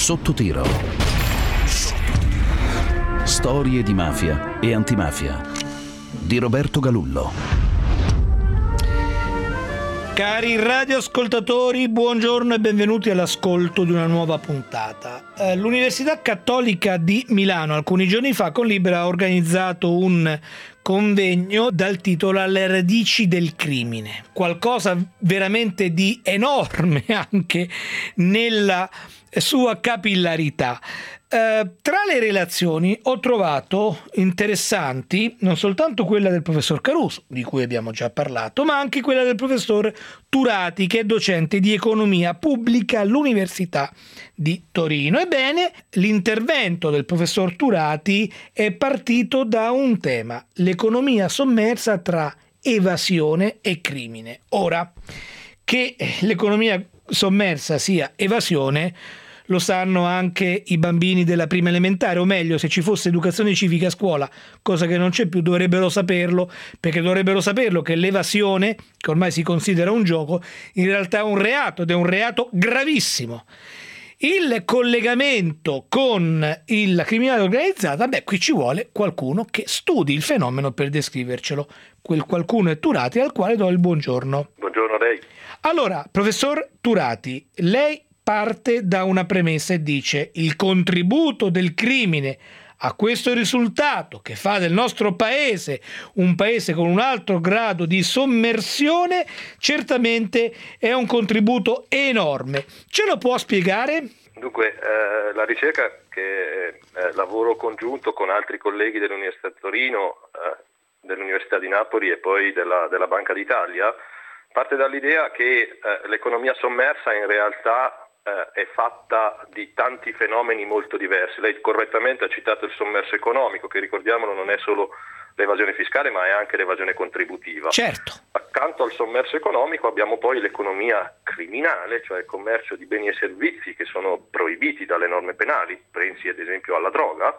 Sotto tiro. Storie di mafia e antimafia di Roberto Galullo. Cari radioascoltatori, buongiorno e benvenuti all'ascolto di una nuova puntata. L'Università Cattolica di Milano alcuni giorni fa con Libera ha organizzato un convegno dal titolo Alle radici del crimine, qualcosa veramente di enorme anche nella sua capillarità. Tra le relazioni ho trovato interessanti non soltanto quella del professor Caruso, di cui abbiamo già parlato, ma anche quella del professor Turati, che è docente di economia pubblica all'Università di Torino. Ebbene, l'intervento del professor Turati è partito da un tema: l'economia sommersa tra evasione e crimine. Ora, che l'economia sommersa sia evasione lo sanno anche i bambini della prima elementare, o meglio, se ci fosse educazione civica a scuola, cosa che non c'è più, dovrebbero saperlo, perché dovrebbero saperlo che l'evasione, che ormai si considera un gioco, in realtà è un reato, ed è un reato gravissimo. Il collegamento con la criminalità organizzata, qui ci vuole qualcuno che studi il fenomeno per descrivercelo. Quel qualcuno è Turati, al quale do il buongiorno. Buongiorno a lei. Allora, professor Turati, lei parte da una premessa e dice: il contributo del crimine a questo risultato che fa del nostro paese un paese con un alto grado di sommersione certamente è un contributo enorme. Ce lo può spiegare? Dunque, la ricerca, che lavoro congiunto con altri colleghi dell'Università di Torino, dell'Università di Napoli e poi della Banca d'Italia, parte dall'idea che l'economia sommersa in realtà è fatta di tanti fenomeni molto diversi. Lei correttamente ha citato il sommerso economico, che, ricordiamolo, non è solo l'evasione fiscale ma è anche l'evasione contributiva. Certo. Accanto al sommerso economico abbiamo poi l'economia criminale, cioè il commercio di beni e servizi che sono proibiti dalle norme penali, pensi ad esempio alla droga,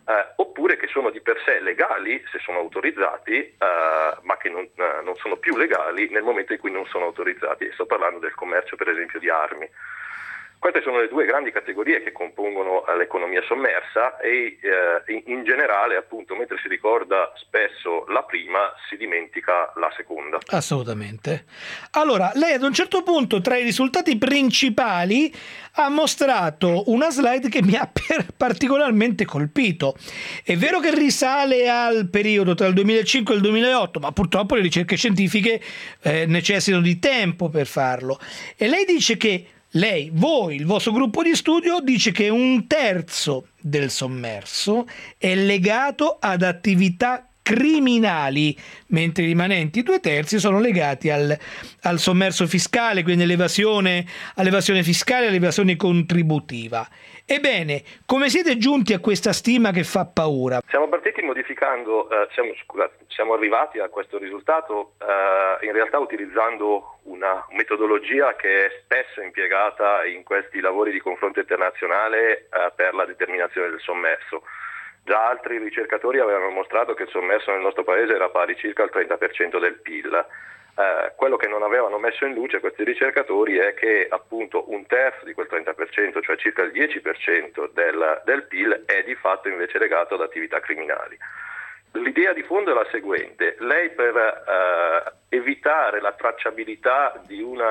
oppure che sono di per sé legali se sono autorizzati, ma che non sono più legali nel momento in cui non sono autorizzati. E sto parlando del commercio, per esempio, di armi. Queste sono le due grandi categorie che compongono l'economia sommersa e in generale, appunto, mentre si ricorda spesso la prima, si dimentica la seconda. Assolutamente. Allora, lei ad un certo punto, tra i risultati principali, ha mostrato una slide che mi ha particolarmente colpito. È vero che risale al periodo tra il 2005 e il 2008, ma purtroppo le ricerche scientifiche necessitano di tempo per farlo. E lei dice che il vostro gruppo di studio dice che 1/3 del sommerso è legato ad attività criminali, mentre i rimanenti 2/3 sono legati al sommerso fiscale, quindi all'evasione fiscale, all'evasione contributiva. Ebbene, come siete giunti a questa stima che fa paura? Siamo partiti modificando, siamo arrivati a questo risultato in realtà utilizzando una metodologia che è spesso impiegata in questi lavori di confronto internazionale per la determinazione del sommerso. Già altri ricercatori avevano mostrato che il sommerso nel nostro paese era pari circa al 30% del PIL. Quello che non avevano messo in luce questi ricercatori è che appunto 1/3 di quel 30%, cioè circa il 10% del PIL, è di fatto invece legato ad attività criminali. L'idea di fondo è la seguente: lei, per evitare la tracciabilità di una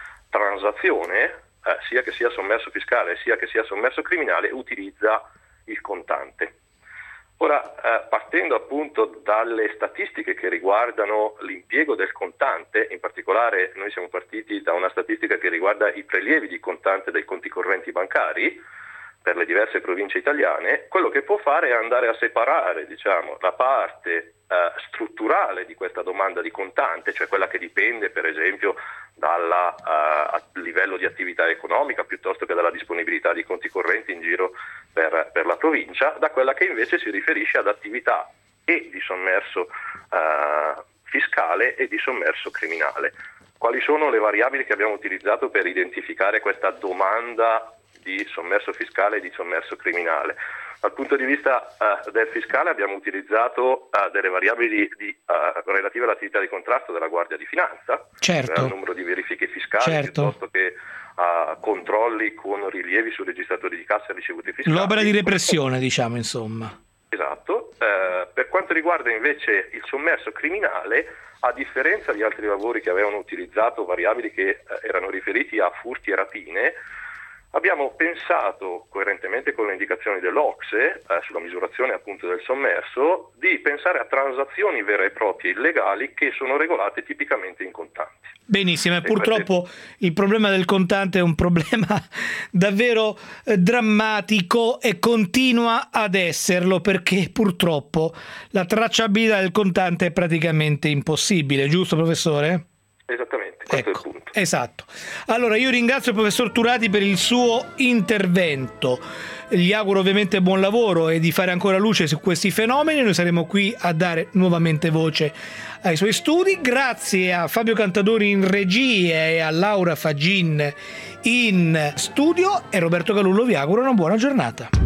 transazione, sia che sia sommerso fiscale sia che sia sommerso criminale, utilizza il contante. Ora, partendo appunto dalle statistiche che riguardano l'impiego del contante, in particolare noi siamo partiti da una statistica che riguarda i prelievi di contante dai conti correnti bancari per le diverse province italiane, quello che può fare è andare a separare, la parte strutturale di questa domanda di contante, cioè quella che dipende per esempio dal livello di attività economica piuttosto che dalla disponibilità di conti correnti in giro per la provincia, da quella che invece si riferisce ad attività e di sommerso fiscale e di sommerso criminale. Quali sono le variabili che abbiamo utilizzato per identificare questa domanda di sommerso fiscale e di sommerso criminale? Dal punto di vista del fiscale abbiamo utilizzato delle variabili relative all'attività di contrasto della Guardia di Finanza, certo, cioè al numero di verifiche fiscali, certo, piuttosto che controlli controlli con rilievi su registratori di cassa e ricevute fiscali. L'opera di repressione, diciamo, insomma. Esatto. Per quanto riguarda invece il sommerso criminale, a differenza di altri lavori che avevano utilizzato variabili che erano riferiti a furti e rapine, abbiamo pensato, coerentemente con le indicazioni dell'OCSE sulla misurazione appunto del sommerso, di pensare a transazioni vere e proprie illegali che sono regolate tipicamente in contanti. Benissimo, e purtroppo il problema del contante è un problema davvero drammatico e continua ad esserlo, perché purtroppo la tracciabilità del contante è praticamente impossibile, giusto professore? Esattamente, questo è il punto. Esatto. Allora io ringrazio il professor Turati per il suo intervento, gli auguro ovviamente buon lavoro e di fare ancora luce su questi fenomeni. Noi saremo qui a dare nuovamente voce ai suoi studi. Grazie a Fabio Cantadori in regia e a Laura Fagin in studio, e Roberto Galullo vi auguro una buona giornata.